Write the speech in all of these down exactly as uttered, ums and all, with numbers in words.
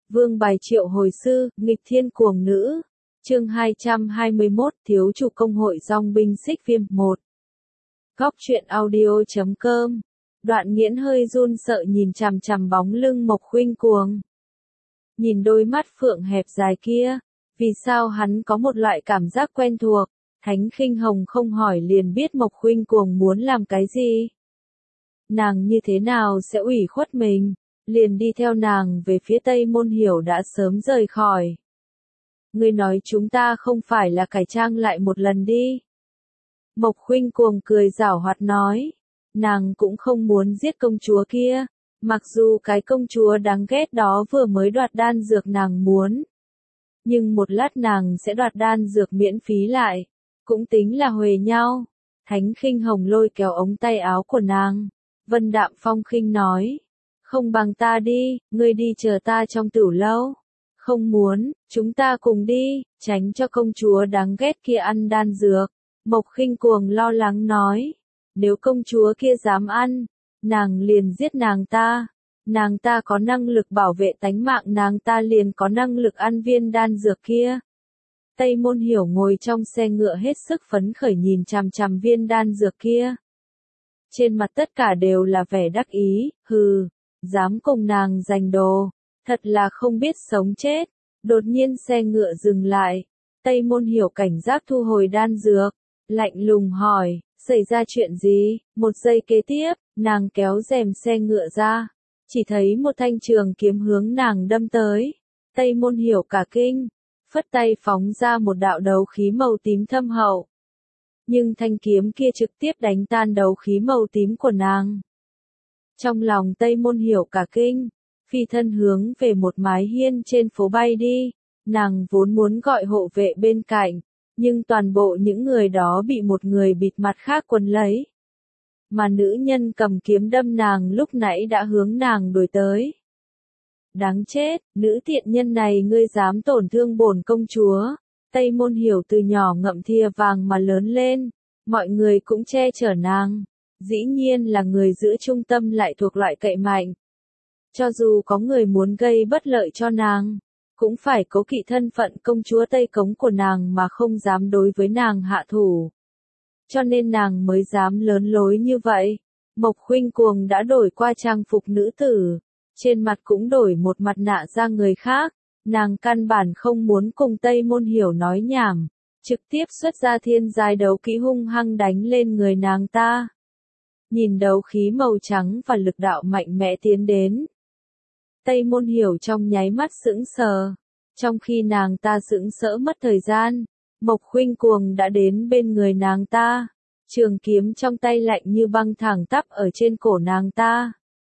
Vương bài triệu hồi sư, nghịch thiên cuồng nữ. Chương hai trăm hai mươi mốt, thiếu chủ công hội dòng binh xích viêm một. Góc truyện audio chấm com. Đoạn Nghiễn hơi run sợ nhìn chằm chằm bóng lưng Mộc Khuynh Cuồng. Nhìn đôi mắt phượng hẹp dài kia, vì sao hắn có một loại cảm giác quen thuộc. Thánh Khinh Hồng không hỏi liền biết Mộc Khuynh Cuồng muốn làm cái gì. Nàng như thế nào sẽ ủy khuất mình, liền đi theo nàng về phía Tây Môn Hiểu đã sớm rời khỏi. Ngươi nói chúng ta không phải là cải trang lại một lần đi. Mộc Khuynh Cuồng cười giảo hoạt nói, nàng cũng không muốn giết công chúa kia, mặc dù cái công chúa đáng ghét đó vừa mới đoạt đan dược nàng muốn. Nhưng một lát nàng sẽ đoạt đan dược miễn phí lại, cũng tính là huề nhau. Thánh Khinh Hồng lôi kéo ống tay áo của nàng, Vân đạm phong khinh nói, không bằng ta đi, ngươi đi chờ ta trong tửu lâu. Không muốn, chúng ta cùng đi, tránh cho công chúa đáng ghét kia ăn đan dược. Mộc Khinh Cuồng lo lắng nói, nếu công chúa kia dám ăn, nàng liền giết nàng ta. Nàng ta có năng lực bảo vệ tánh mạng, nàng ta liền có năng lực ăn viên đan dược kia. Tây Môn Hiểu ngồi trong xe ngựa hết sức phấn khởi nhìn chằm chằm viên đan dược kia. Trên mặt tất cả đều là vẻ đắc ý, hừ, dám cùng nàng giành đồ, thật là không biết sống chết. Đột nhiên xe ngựa dừng lại, Tây Môn Hiểu cảnh giác thu hồi đan dược, lạnh lùng hỏi, xảy ra chuyện gì? Một giây kế tiếp, nàng kéo rèm xe ngựa ra, chỉ thấy một thanh trường kiếm hướng nàng đâm tới. Tây Môn Hiểu cả kinh, phất tay phóng ra một đạo đấu khí màu tím thâm hậu. Nhưng thanh kiếm kia trực tiếp đánh tan đấu khí màu tím của nàng. Trong lòng Tây Môn Hiểu cả kinh, phi thân hướng về một mái hiên trên phố bay đi. Nàng vốn muốn gọi hộ vệ bên cạnh, nhưng toàn bộ những người đó bị một người bịt mặt khác quấn lấy. Mà nữ nhân cầm kiếm đâm nàng lúc nãy đã hướng nàng đuổi tới. Đáng chết, nữ tiện nhân này, ngươi dám tổn thương bổn công chúa. Tây Môn Hiểu từ nhỏ ngậm thìa vàng mà lớn lên, mọi người cũng che chở nàng. Dĩ nhiên là người giữ trung tâm lại thuộc loại cậy mạnh. Cho dù có người muốn gây bất lợi cho nàng, cũng phải cố kỵ thân phận công chúa Tây Cống của nàng mà không dám đối với nàng hạ thủ. Cho nên nàng mới dám lớn lối như vậy. Mộc Khuynh Cuồng đã đổi qua trang phục nữ tử, trên mặt cũng đổi một mặt nạ ra người khác. Nàng căn bản không muốn cùng Tây Môn Hiểu nói nhảm, trực tiếp xuất ra thiên giai đấu kỹ hung hăng đánh lên người nàng ta. Nhìn đấu khí màu trắng và lực đạo mạnh mẽ tiến đến, Tây Môn Hiểu trong nháy mắt sững sờ. Trong khi nàng ta sững sỡ mất thời gian, Mộc Khuynh Cuồng đã đến bên người nàng ta, trường kiếm trong tay lạnh như băng thẳng tắp ở trên cổ nàng ta.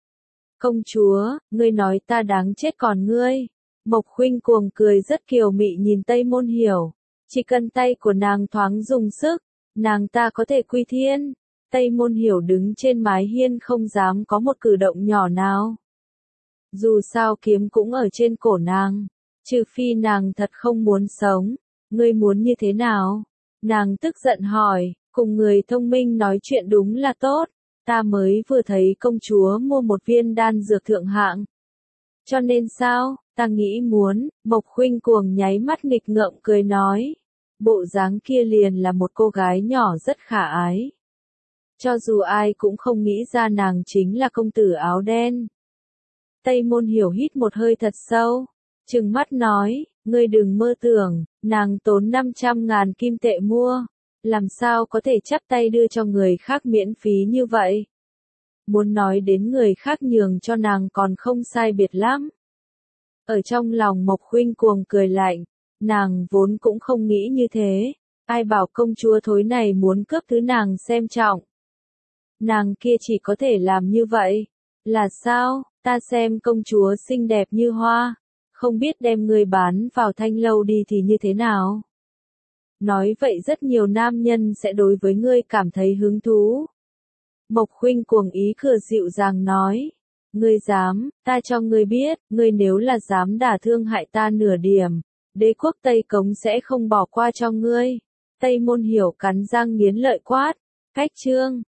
Công chúa, ngươi nói ta đáng chết còn ngươi. Mộc Khuynh Cuồng cười rất kiều mị nhìn Tây Môn Hiểu, chỉ cần tay của nàng thoáng dùng sức, nàng ta có thể quy thiên. Tây Môn Hiểu đứng trên mái hiên không dám có một cử động nhỏ nào. Dù sao kiếm cũng ở trên cổ nàng, trừ phi nàng thật không muốn sống. Ngươi muốn như thế nào? Nàng tức giận hỏi, cùng người thông minh nói chuyện đúng là tốt, ta mới vừa thấy công chúa mua một viên đan dược thượng hạng. Cho nên sao, ta nghĩ muốn. Mộc Khuynh Cuồng nháy mắt nghịch ngợm cười nói, bộ dáng kia liền là một cô gái nhỏ rất khả ái. Cho dù ai cũng không nghĩ ra nàng chính là công tử áo đen. Tây Môn Hiểu hít một hơi thật sâu, trừng mắt nói, ngươi đừng mơ tưởng, nàng tốn năm trăm ngàn kim tệ mua, làm sao có thể chắp tay đưa cho người khác miễn phí như vậy. Muốn nói đến người khác nhường cho nàng còn không sai biệt lắm. Ở trong lòng Mộc Khuynh Cuồng cười lạnh, nàng vốn cũng không nghĩ như thế, ai bảo công chúa thối này muốn cướp thứ nàng xem trọng. Nàng kia chỉ có thể làm như vậy, là sao, ta xem công chúa xinh đẹp như hoa, không biết đem người bán vào thanh lâu đi thì như thế nào. Nói vậy rất nhiều nam nhân sẽ đối với ngươi cảm thấy hứng thú. Mộc Khuynh Cuồng ý cười dịu dàng nói, ngươi dám, ta cho ngươi biết, ngươi nếu là dám đả thương hại ta nửa điểm, đế quốc Tây Cống sẽ không bỏ qua cho ngươi. Tây Môn Hiểu cắn răng nghiến lợi quát, cách chương.